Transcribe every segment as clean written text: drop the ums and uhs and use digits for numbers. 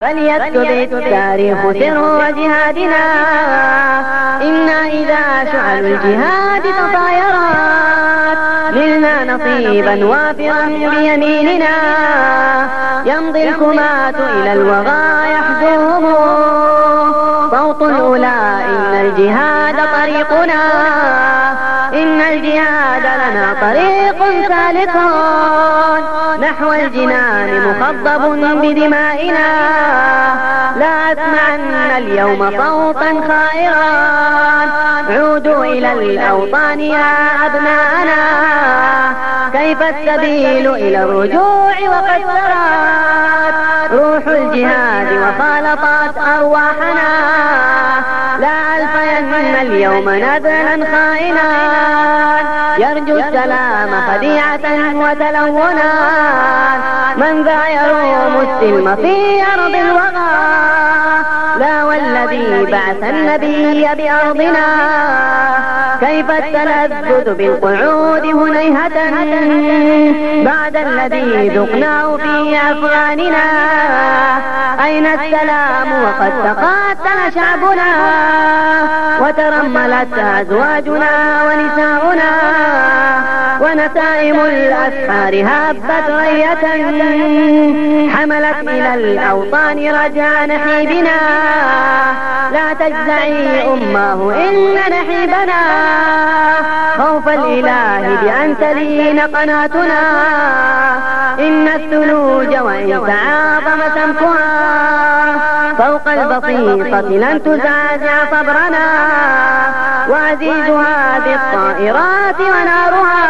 فليكتب التاريخ سر جهادنا، إنا إذا شعل الجهاد تطايرات نلنا نصيبا وافرا بيميننا، يمضي الكماة إلى الوغى يحزوهم صوت الأولى إن الجهاد طريقنا، إن الجهاد لنا طريق سالك نحو الجنان مخضب بدمائنا، لا أسمعن اليوم صوتا خائرا عودوا إلى الأوطان يا أبناءنا، كيف السبيل إلى الرجوع وقد سرت روح الجهاد وخالطت أرواحنا، لا ألفين اليوم نذلا خائنا يرجو السلام خديعة وتلونا، من ذا يروم السلم في أرض الوغى، لا والذي بعث النبي بأرضنا، كيف التلذذ بالقعود هنيهة بعد الذي ذقناه في أفغاننا، أين السلام وقد تقاتل شعبنا وترملت أزواجنا ونساؤنا، ونسائم الأسحار هابت رية حملت إلى الأوطان رجاء نحيبنا، لا تجزعي أماه إن نحيبنا خوف الإله بأن تلين قناتنا، إن الثلوج وإن تعاظم سمكها فوق البسيطة لن تزعزع صبرنا، وعزيز هذه الطائرات ونارها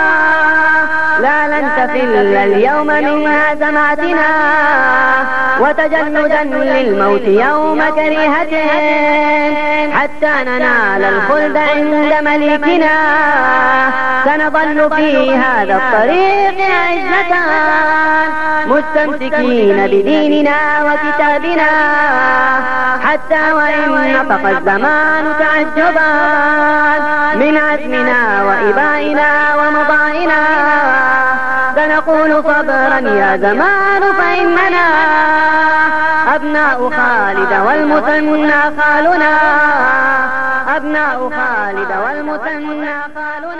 لا لن تفل اليوم من هزماتنا، وتجلدا للموت يوم كريهة حتى ننال الخلد عند مليكنا، سنظل في هذا الطريق عزة مستمسكين بديننا وكتابنا، حتى وإن نطق الزمان تعجبا من عزمنا وإبائنا ومضائنا، سنقول صبرا يا زمان فإننا أبناء خالد والمثنى خالنا، أبناء خالد والمثنى خالنا.